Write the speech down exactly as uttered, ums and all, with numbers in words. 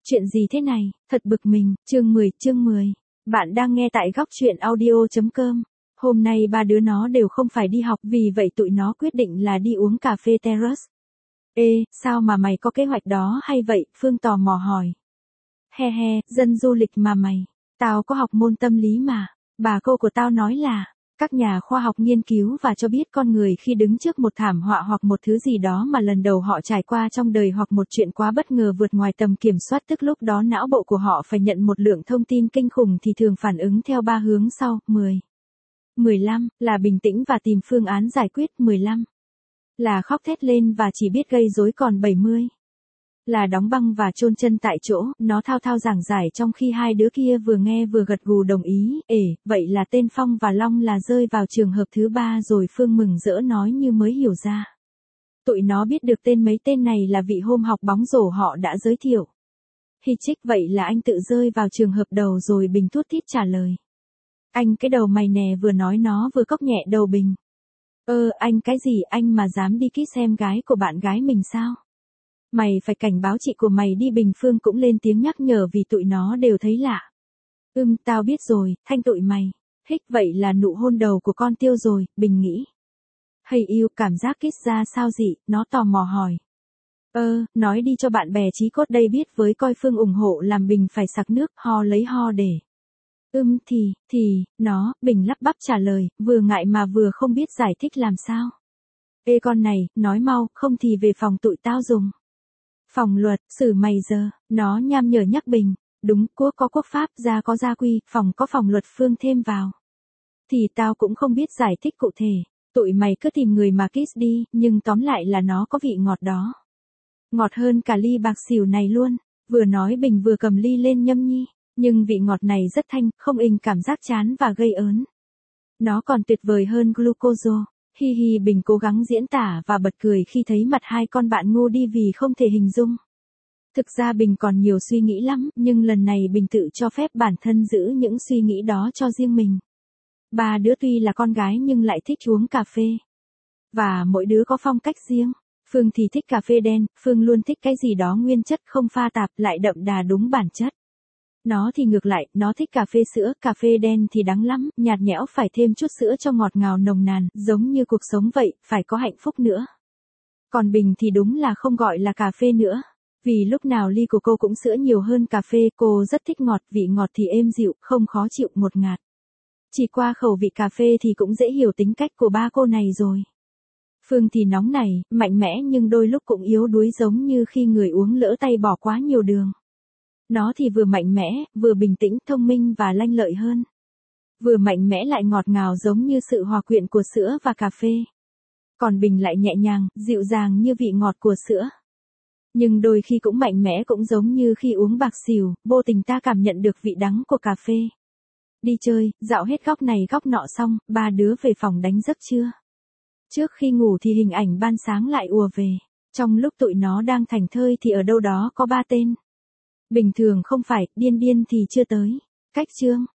Chuyện gì thế này, thật bực mình, chương mười, chương mười. Bạn đang nghe tại góc chuyện audio chấm com. Hôm nay ba đứa nó đều không phải đi học, vì vậy tụi nó quyết định là đi uống cà phê terrace. Ê, sao mà mày có kế hoạch đó hay vậy? Phương tò mò hỏi. He he, dân du lịch mà mày. Tao có học môn tâm lý mà. Bà cô của tao nói là, các nhà khoa học nghiên cứu và cho biết con người khi đứng trước một thảm họa hoặc một thứ gì đó mà lần đầu họ trải qua trong đời hoặc một chuyện quá bất ngờ vượt ngoài tầm kiểm soát, tức lúc đó não bộ của họ phải nhận một lượng thông tin kinh khủng thì thường phản ứng theo ba hướng sau. mười. mười lăm là bình tĩnh và tìm phương án giải quyết. mười lăm là khóc thét lên và chỉ biết gây rối. Còn bảy mươi là đóng băng và chôn chân tại chỗ. Nó thao thao giảng giải trong khi hai đứa kia vừa nghe vừa gật gù đồng ý. Ể, vậy là tên Phong và Long là rơi vào trường hợp thứ ba rồi. Phương mừng rỡ nói như mới hiểu ra. Tụi nó biết được tên mấy tên này là vị hôm học bóng rổ họ đã giới thiệu. Hi chích, vậy là anh tự rơi vào trường hợp đầu rồi. Bình thút thít trả lời. Anh cái đầu mày nè, vừa nói nó vừa cốc nhẹ đầu Bình. Ơ, anh cái gì, anh mà dám đi kiss em gái của bạn gái mình sao? Mày phải cảnh báo chị của mày đi. Bình Phương cũng lên tiếng nhắc nhở vì tụi nó đều thấy lạ. Ừm, tao biết rồi, thanh tụi mày. Hích, vậy là nụ hôn đầu của con Tiêu rồi, Bình nghĩ. Hay yêu, cảm giác kiss ra sao dị, nó tò mò hỏi. Ơ, nói đi cho bạn bè chí cốt đây biết với, coi Phương ủng hộ. Làm Bình phải sặc nước, ho lấy ho để. Ừm, thì, thì, nó, Bình lắp bắp trả lời, vừa ngại mà vừa không biết giải thích làm sao. Ê con này, nói mau, không thì về phòng tụi tao dùng. Phòng luật, xử mày giờ, nó nham nhở nhắc Bình. Đúng, quốc có quốc pháp, gia có gia quy, phòng có phòng luật. Phương thêm vào. Thì tao cũng không biết giải thích cụ thể. Tụi mày cứ tìm người mà kiss đi, nhưng tóm lại là nó có vị ngọt đó. Ngọt hơn cả ly bạc xỉu này luôn. Vừa nói Bình vừa cầm ly lên nhâm nhi. Nhưng vị ngọt này rất thanh, không inh cảm giác chán và gây ớn. Nó còn tuyệt vời hơn glucose. Hi hi, Bình cố gắng diễn tả và bật cười khi thấy mặt hai con bạn ngu đi vì không thể hình dung. Thực ra Bình còn nhiều suy nghĩ lắm, nhưng lần này Bình tự cho phép bản thân giữ những suy nghĩ đó cho riêng mình. Ba đứa tuy là con gái nhưng lại thích uống cà phê. Và mỗi đứa có phong cách riêng. Phương thì thích cà phê đen, Phương luôn thích cái gì đó nguyên chất không pha tạp lại đậm đà đúng bản chất. Nó thì ngược lại, nó thích cà phê sữa, cà phê đen thì đắng lắm, nhạt nhẽo phải thêm chút sữa cho ngọt ngào nồng nàn, giống như cuộc sống vậy, phải có hạnh phúc nữa. Còn Bình thì đúng là không gọi là cà phê nữa, vì lúc nào ly của cô cũng sữa nhiều hơn cà phê. Cô rất thích ngọt, vị ngọt thì êm dịu, không khó chịu, ngọt ngạt. Chỉ qua khẩu vị cà phê thì cũng dễ hiểu tính cách của ba cô này rồi. Phương thì nóng này, mạnh mẽ nhưng đôi lúc cũng yếu đuối, giống như khi người uống lỡ tay bỏ quá nhiều đường. Nó thì vừa mạnh mẽ, vừa bình tĩnh, thông minh và lanh lợi hơn. Vừa mạnh mẽ lại ngọt ngào, giống như sự hòa quyện của sữa và cà phê. Còn Bình lại nhẹ nhàng, dịu dàng như vị ngọt của sữa. Nhưng đôi khi cũng mạnh mẽ, cũng giống như khi uống bạc xỉu, vô tình ta cảm nhận được vị đắng của cà phê. Đi chơi, dạo hết góc này góc nọ xong, ba đứa về phòng đánh giấc trưa. Trước khi ngủ thì hình ảnh ban sáng lại ùa về. Trong lúc tụi nó đang thảnh thơi thì ở đâu đó có ba tên. Bình thường không phải, điên điên thì chưa tới. Cách chương.